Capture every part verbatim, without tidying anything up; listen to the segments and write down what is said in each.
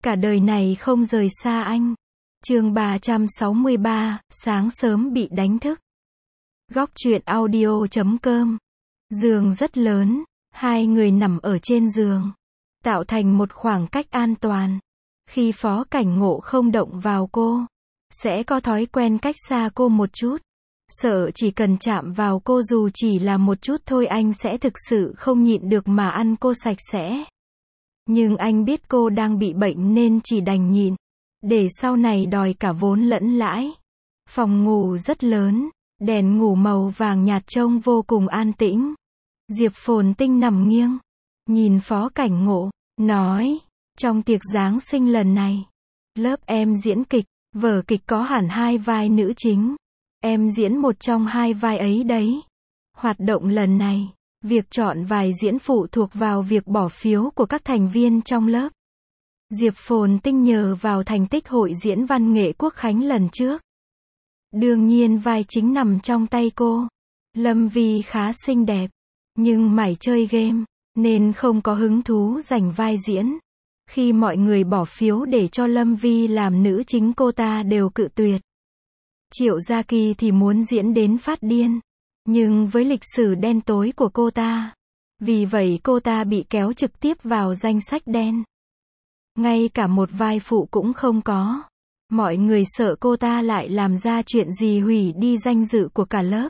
Cả đời này không rời xa anh. Chương ba trăm sáu mươi ba, sáng sớm bị đánh thức. Góc truyện audio chấm com. Giường rất lớn, hai người nằm ở trên giường, tạo thành một khoảng cách an toàn. Khi Phó Cảnh Ngộ không động vào cô, sẽ có thói quen cách xa cô một chút. Sợ chỉ cần chạm vào cô dù chỉ là một chút thôi anh sẽ thực sự không nhịn được mà ăn cô sạch sẽ. Nhưng anh biết cô đang bị bệnh nên chỉ đành nhịn, để sau này đòi cả vốn lẫn lãi. Phòng ngủ rất lớn, đèn ngủ màu vàng nhạt trông vô cùng an tĩnh. Diệp Phồn Tinh nằm nghiêng, nhìn Phó Cảnh Ngộ, nói, trong tiệc Giáng sinh lần này, lớp em diễn kịch, vở kịch có hẳn hai vai nữ chính. Em diễn một trong hai vai ấy đấy. Hoạt động lần này, việc chọn vai diễn phụ thuộc vào việc bỏ phiếu của các thành viên trong lớp. Diệp Phồn Tinh nhờ vào thành tích hội diễn văn nghệ quốc khánh lần trước. Đương nhiên vai chính nằm trong tay cô. Lâm Vi khá xinh đẹp, nhưng mải chơi game, nên không có hứng thú giành vai diễn. Khi mọi người bỏ phiếu để cho Lâm Vi làm nữ chính cô ta đều cự tuyệt. Triệu Gia Kỳ thì muốn diễn đến phát điên, nhưng với lịch sử đen tối của cô ta, vì vậy cô ta bị kéo trực tiếp vào danh sách đen. Ngay cả một vai phụ cũng không có. Mọi người sợ cô ta lại làm ra chuyện gì hủy đi danh dự của cả lớp.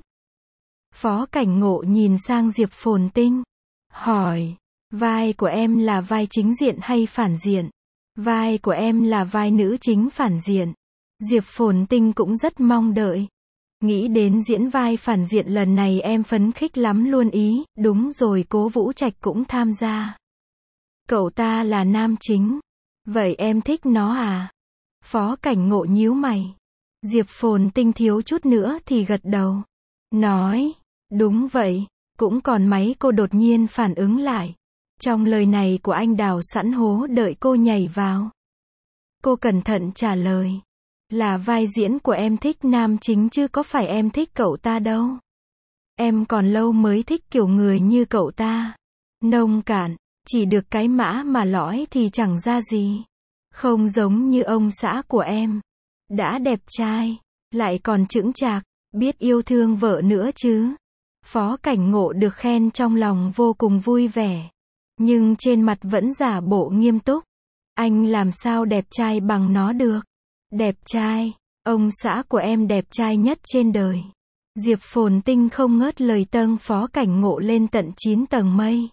Phó Cảnh Ngộ nhìn sang Diệp Phồn Tinh, hỏi, vai của em là vai chính diện hay phản diện? Vai của em là vai nữ chính phản diện. Diệp Phồn Tinh cũng rất mong đợi. Nghĩ đến diễn vai phản diện lần này em phấn khích lắm luôn ý, đúng rồi Cố Vũ Trạch cũng tham gia. Cậu ta là nam chính. Vậy em thích nó à? Phó Cảnh Ngộ nhíu mày. Diệp Phồn Tinh thiếu chút nữa thì gật đầu. Nói, đúng vậy, cũng còn mấy cô đột nhiên phản ứng lại. Trong lời này của anh đào sẵn hố đợi cô nhảy vào. Cô cẩn thận trả lời. Là vai diễn của em thích nam chính chứ có phải em thích cậu ta đâu. Em còn lâu mới thích kiểu người như cậu ta. Nông cạn, chỉ được cái mã mà lõi thì chẳng ra gì. Không giống như ông xã của em. Đã đẹp trai, lại còn chững chạc, biết yêu thương vợ nữa chứ. Phó Cảnh Ngộ được khen trong lòng vô cùng vui vẻ. Nhưng trên mặt vẫn giả bộ nghiêm túc. Anh làm sao đẹp trai bằng nó được. Đẹp trai, ông xã của em đẹp trai nhất trên đời. Diệp Phồn Tinh không ngớt lời tâng Phó Cảnh Ngộ lên tận chín tầng mây.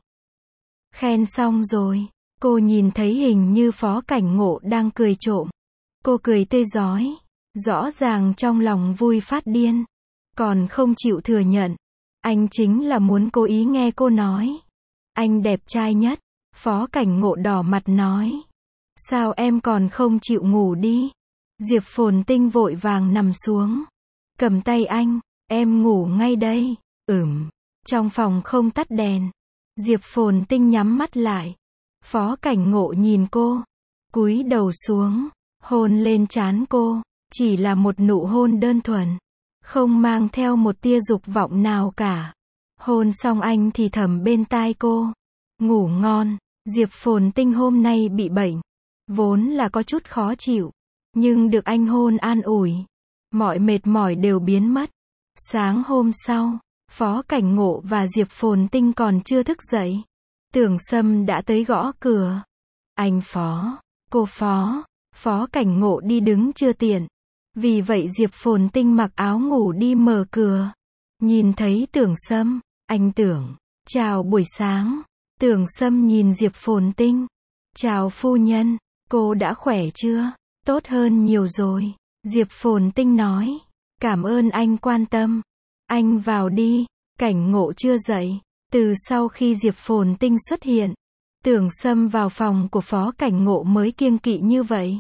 Khen xong rồi, cô nhìn thấy hình như Phó Cảnh Ngộ đang cười trộm. Cô cười tươi rói, rõ ràng trong lòng vui phát điên. Còn không chịu thừa nhận. Anh chính là muốn cố ý nghe cô nói. Anh đẹp trai nhất. Phó Cảnh Ngộ đỏ mặt nói. Sao em còn không chịu ngủ đi? Diệp Phồn Tinh vội vàng nằm xuống. Cầm tay anh, em ngủ ngay đây. Ừm. Trong phòng không tắt đèn. Diệp Phồn Tinh nhắm mắt lại. Phó Cảnh Ngộ nhìn cô. Cúi đầu xuống. Hôn lên trán cô. Chỉ là một nụ hôn đơn thuần. Không mang theo một tia dục vọng nào cả. Hôn xong anh thì thầm bên tai cô. Ngủ ngon. Diệp Phồn Tinh hôm nay bị bệnh. Vốn là có chút khó chịu. Nhưng được anh hôn an ủi. Mọi mệt mỏi đều biến mất. Sáng hôm sau, Phó Cảnh Ngộ và Diệp Phồn Tinh còn chưa thức dậy. Tưởng Sâm đã tới gõ cửa. Anh Phó, cô Phó. Phó Cảnh Ngộ đi đứng chưa tiện. Vì vậy Diệp Phồn Tinh mặc áo ngủ đi mở cửa. Nhìn thấy Tưởng Sâm, anh Tưởng. Chào buổi sáng. Tưởng Sâm nhìn Diệp Phồn Tinh. Chào phu nhân, cô đã khỏe chưa? Tốt hơn nhiều rồi. Diệp Phồn Tinh nói. Cảm ơn anh quan tâm. Anh vào đi. Cảnh Ngộ chưa dậy. Từ sau khi Diệp Phồn Tinh xuất hiện, Tưởng Sâm vào phòng của Phó Cảnh Ngộ mới kiêng kỵ như vậy.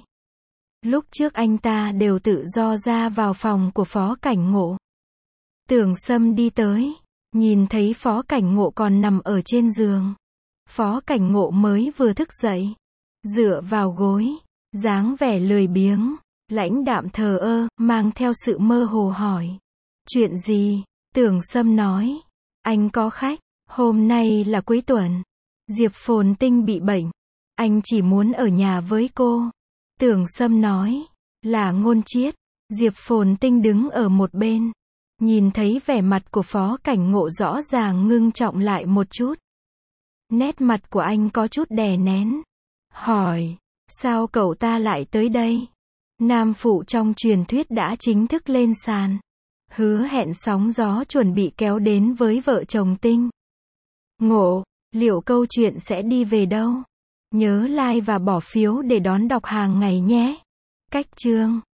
Lúc trước anh ta đều tự do ra vào phòng của Phó Cảnh Ngộ. Tưởng Sâm đi tới, nhìn thấy Phó Cảnh Ngộ còn nằm ở trên giường. Phó Cảnh Ngộ mới vừa thức dậy, dựa vào gối, dáng vẻ lười biếng, lãnh đạm thờ ơ, mang theo sự mơ hồ hỏi. Chuyện gì? Tưởng Sâm nói. Anh có khách, hôm nay là cuối tuần. Diệp Phồn Tinh bị bệnh. Anh chỉ muốn ở nhà với cô. Tưởng Sâm nói. Là Ngôn Chiết. Diệp Phồn Tinh đứng ở một bên. Nhìn thấy vẻ mặt của Phó Cảnh Ngộ rõ ràng ngưng trọng lại một chút. Nét mặt của anh có chút đè nén. Hỏi. Sao cậu ta lại tới đây? Nam phụ trong truyền thuyết đã chính thức lên sàn. Hứa hẹn sóng gió chuẩn bị kéo đến với vợ chồng Tinh. Ngộ, liệu câu chuyện sẽ đi về đâu? Nhớ like và bỏ phiếu để đón đọc hàng ngày nhé. Cách chương